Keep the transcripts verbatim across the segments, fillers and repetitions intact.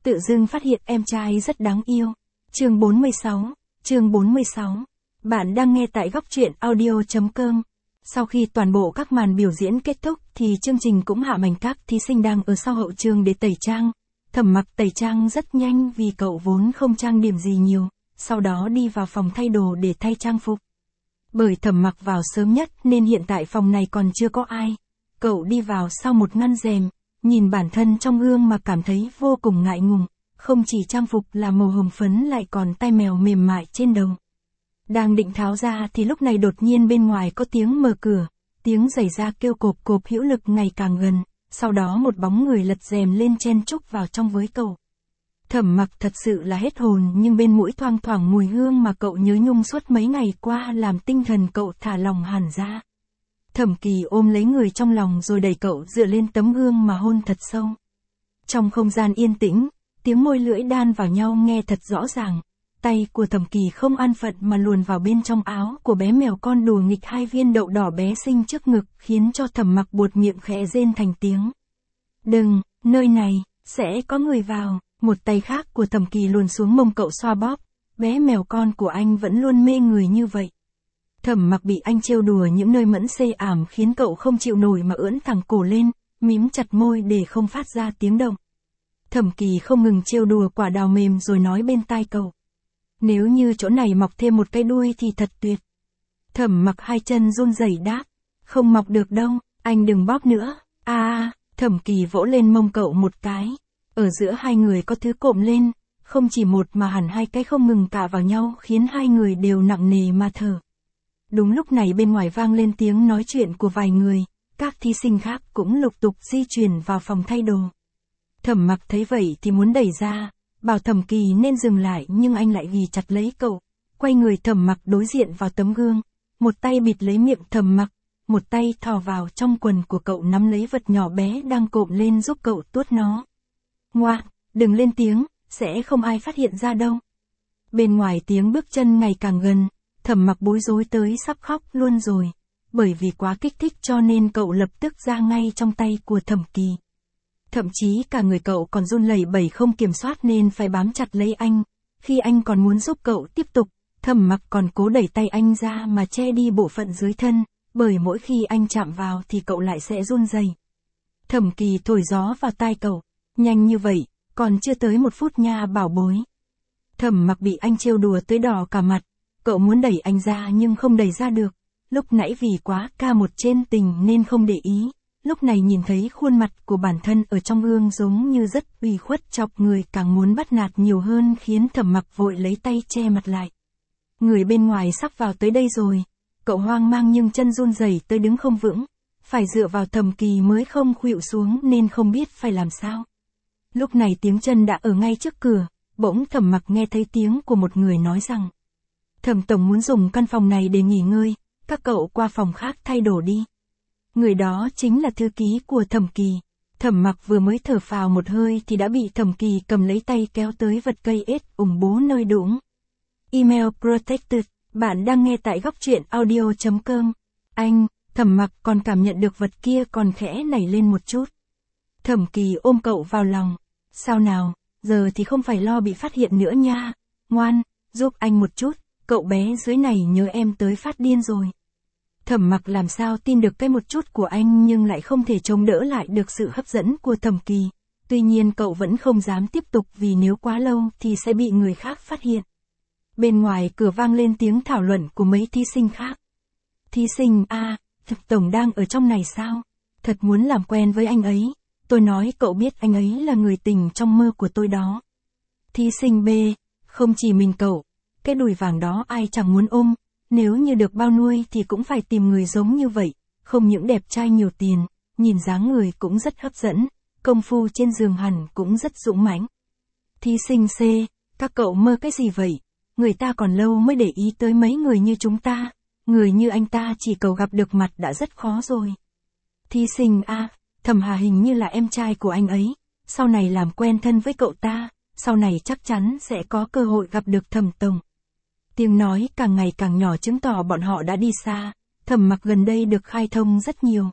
tự dưng phát hiện em trai rất đáng yêu. Chương bốn mươi sáu, chương bốn mươi sáu. Bạn đang nghe tại góc truyện audio chấm com. Sau khi toàn bộ các màn biểu diễn kết thúc thì chương trình cũng hạ màn các thí sinh đang ở sau hậu trường để tẩy trang. Thẩm Mặc tẩy trang rất nhanh vì cậu vốn không trang điểm gì nhiều, sau đó đi vào phòng thay đồ để thay trang phục. Bởi Thẩm Mặc vào sớm nhất nên hiện tại phòng này còn chưa có ai. Cậu đi vào sau một ngăn rèm, nhìn bản thân trong gương mà cảm thấy vô cùng ngại ngùng, không chỉ trang phục là màu hồng phấn lại còn tai mèo mềm mại trên đầu. Đang định tháo ra thì lúc này đột nhiên bên ngoài có tiếng mở cửa, tiếng giày da kêu cộp cộp hữu lực ngày càng gần, sau đó một bóng người lật rèm lên chen chúc vào trong với cậu. Thẩm Mặc thật sự là hết hồn, nhưng bên mũi thoang thoảng mùi hương mà cậu nhớ nhung suốt mấy ngày qua làm tinh thần cậu thả lỏng hẳn ra. Thẩm Kỳ ôm lấy người trong lòng rồi đẩy cậu dựa lên tấm gương mà hôn thật sâu. Trong không gian yên tĩnh, tiếng môi lưỡi đan vào nhau nghe thật rõ ràng. Tay của Thẩm Kỳ không an phận mà luồn vào bên trong áo của bé mèo con đùa nghịch hai viên đậu đỏ bé xinh trước ngực, khiến cho Thẩm Mặc buột miệng khẽ rên thành tiếng. Đừng, nơi này, sẽ có người vào. Một tay khác của Thẩm Kỳ luồn xuống mông cậu xoa bóp. Bé mèo con của anh vẫn luôn mê người như vậy. Thẩm Mặc bị anh trêu đùa những nơi mẫn xê ảm khiến cậu không chịu nổi mà ưỡn thẳng cổ lên, mím chặt môi để không phát ra tiếng động. Thẩm Kỳ không ngừng trêu đùa quả đào mềm rồi nói bên tai cậu. Nếu như chỗ này mọc thêm một cái đuôi thì thật tuyệt. Thẩm Mặc hai chân run rẩy đáp. Không mọc được đâu, anh đừng bóp nữa. À, à, Thẩm Kỳ vỗ lên mông cậu một cái. Ở giữa hai người có thứ cộm lên, không chỉ một mà hẳn hai cái không ngừng cạ vào nhau khiến hai người đều nặng nề mà thở. Đúng lúc này bên ngoài vang lên tiếng nói chuyện của vài người, các thí sinh khác cũng lục tục di chuyển vào phòng thay đồ. Thẩm Mặc thấy vậy thì muốn đẩy ra, bảo Thẩm Kỳ nên dừng lại nhưng anh lại ghì chặt lấy cậu, quay người Thẩm Mặc đối diện vào tấm gương, một tay bịt lấy miệng Thẩm Mặc, một tay thò vào trong quần của cậu nắm lấy vật nhỏ bé đang cộm lên giúp cậu tuốt nó. Ngoan, đừng lên tiếng, sẽ không ai phát hiện ra đâu. Bên ngoài tiếng bước chân ngày càng gần, Thẩm Mặc bối rối tới sắp khóc luôn rồi, bởi vì quá kích thích cho nên cậu lập tức ra ngay trong tay của Thẩm Kỳ. Thậm chí cả người cậu còn run lẩy bẩy không kiểm soát nên phải bám chặt lấy anh. Khi anh còn muốn giúp cậu tiếp tục, Thẩm Mặc còn cố đẩy tay anh ra mà che đi bộ phận dưới thân, bởi mỗi khi anh chạm vào thì cậu lại sẽ run rẩy. Thẩm Kỳ thổi gió vào tai cậu, nhanh như vậy, còn chưa tới một phút nha bảo bối. Thẩm Mặc bị anh trêu đùa tới đỏ cả mặt, cậu muốn đẩy anh ra nhưng không đẩy ra được. Lúc nãy vì quá ca một trên tình nên không để ý. Lúc này nhìn thấy khuôn mặt của bản thân ở trong gương giống như rất ủy khuất chọc người càng muốn bắt nạt nhiều hơn khiến Thẩm Mặc vội lấy tay che mặt lại. Người bên ngoài sắp vào tới đây rồi, cậu hoang mang nhưng chân run rẩy tới đứng không vững, phải dựa vào Thẩm Kỳ mới không khuỵu xuống nên không biết phải làm sao. Lúc này tiếng chân đã ở ngay trước cửa, bỗng Thẩm Mặc nghe thấy tiếng của một người nói rằng: Thẩm tổng muốn dùng căn phòng này để nghỉ ngơi, các cậu qua phòng khác thay đồ đi. Người đó chính là thư ký của Thẩm Kỳ. Thẩm Mặc vừa mới thở phào một hơi thì đã bị Thẩm Kỳ cầm lấy tay kéo tới vật cây ết ủng bố nơi đũng. Email protected, bạn đang nghe tại góc truyện audio chấm com. Anh, Thẩm Mặc còn cảm nhận được vật kia còn khẽ nảy lên một chút. Thẩm Kỳ ôm cậu vào lòng. Sao nào, giờ thì không phải lo bị phát hiện nữa nha. Ngoan, giúp anh một chút, cậu bé dưới này nhớ em tới phát điên rồi. Thẩm Mặc làm sao tin được cái một chút của anh nhưng lại không thể chống đỡ lại được sự hấp dẫn của Thẩm Kỳ. Tuy nhiên cậu vẫn không dám tiếp tục vì nếu quá lâu thì sẽ bị người khác phát hiện. Bên ngoài cửa vang lên tiếng thảo luận của mấy thí sinh khác. Thí sinh A, Thẩm tổng đang ở trong này sao? Thật muốn làm quen với anh ấy. Tôi nói cậu biết anh ấy là người tình trong mơ của tôi đó. Thí sinh B, không chỉ mình cậu, cái đùi vàng đó ai chẳng muốn ôm. Nếu như được bao nuôi thì cũng phải tìm người giống như vậy, không những đẹp trai nhiều tiền, nhìn dáng người cũng rất hấp dẫn, công phu trên giường hẳn cũng rất dũng mãnh. Thí sinh C, các cậu mơ cái gì vậy? Người ta còn lâu mới để ý tới mấy người như chúng ta, người như anh ta chỉ cầu gặp được mặt đã rất khó rồi. Thí sinh A, Thẩm Hà hình như là em trai của anh ấy, sau này làm quen thân với cậu ta, sau này chắc chắn sẽ có cơ hội gặp được Thẩm tổng. Tiếng nói càng ngày càng nhỏ chứng tỏ bọn họ đã đi xa. Thẩm Mặc gần đây được khai thông rất nhiều.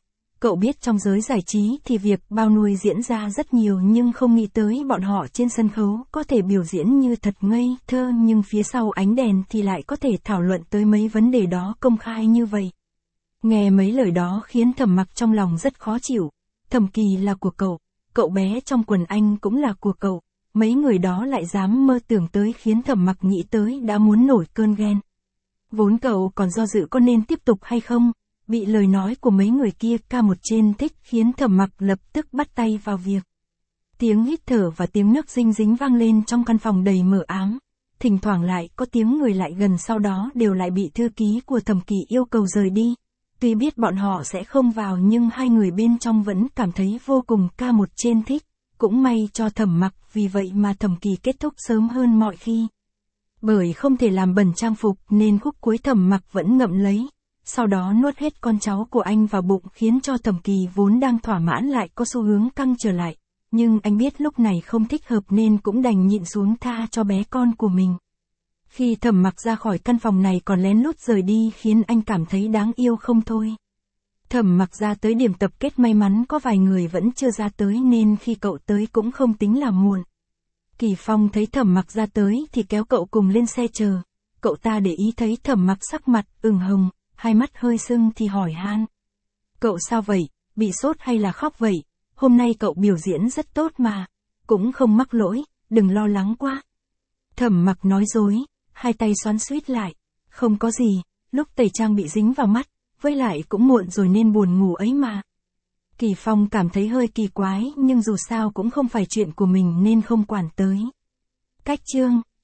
Cậu biết trong giới giải trí thì việc bao nuôi diễn ra rất nhiều nhưng không nghĩ tới bọn họ trên sân khấu có thể biểu diễn như thật ngây thơ nhưng phía sau ánh đèn thì lại có thể thảo luận tới mấy vấn đề đó công khai như vậy. Nghe mấy lời đó khiến Thẩm Mặc trong lòng rất khó chịu. Thẩm Kỳ là của cậu, cậu bé trong quần anh cũng là của cậu, mấy người đó lại dám mơ tưởng tới khiến Thẩm Mặc nghĩ tới đã muốn nổi cơn ghen. Vốn cậu còn do dự có nên tiếp tục hay không, bị lời nói của mấy người kia ca một trên thích khiến Thẩm Mặc lập tức bắt tay vào việc. Tiếng hít thở và tiếng nước dinh dính vang lên trong căn phòng đầy mờ ám, thỉnh thoảng lại có tiếng người lại gần, sau đó đều lại bị thư ký của Thẩm Kỳ yêu cầu rời đi. Tuy biết bọn họ sẽ không vào nhưng hai người bên trong vẫn cảm thấy vô cùng ca một trên thích, cũng may cho Thẩm Mặc, vì vậy mà Thẩm Kỳ kết thúc sớm hơn mọi khi. Bởi không thể làm bẩn trang phục nên khúc cuối Thẩm Mặc vẫn ngậm lấy, sau đó nuốt hết con cháu của anh vào bụng khiến cho Thẩm Kỳ vốn đang thỏa mãn lại có xu hướng căng trở lại, nhưng anh biết lúc này không thích hợp nên cũng đành nhịn xuống tha cho bé con của mình. Khi Thẩm Mặc ra khỏi căn phòng này còn lén lút rời đi khiến anh cảm thấy đáng yêu không thôi. Thẩm Mặc ra tới điểm tập kết, may mắn có vài người vẫn chưa ra tới nên khi cậu tới cũng không tính là muộn. Kỳ Phong thấy Thẩm Mặc ra tới thì kéo cậu cùng lên xe chờ. Cậu ta để ý thấy Thẩm Mặc sắc mặt ửng hồng, hai mắt hơi sưng thì hỏi han. Cậu sao vậy, bị sốt hay là khóc vậy? Hôm nay cậu biểu diễn rất tốt mà, cũng không mắc lỗi, đừng lo lắng quá. Thẩm Mặc nói dối, hai tay xoắn xuýt lại. Không có gì, lúc tẩy trang bị dính vào mắt, với lại cũng muộn rồi nên buồn ngủ ấy mà. Kỳ Phong cảm thấy hơi kỳ quái nhưng dù sao cũng không phải chuyện của mình nên không quản tới. Cách chương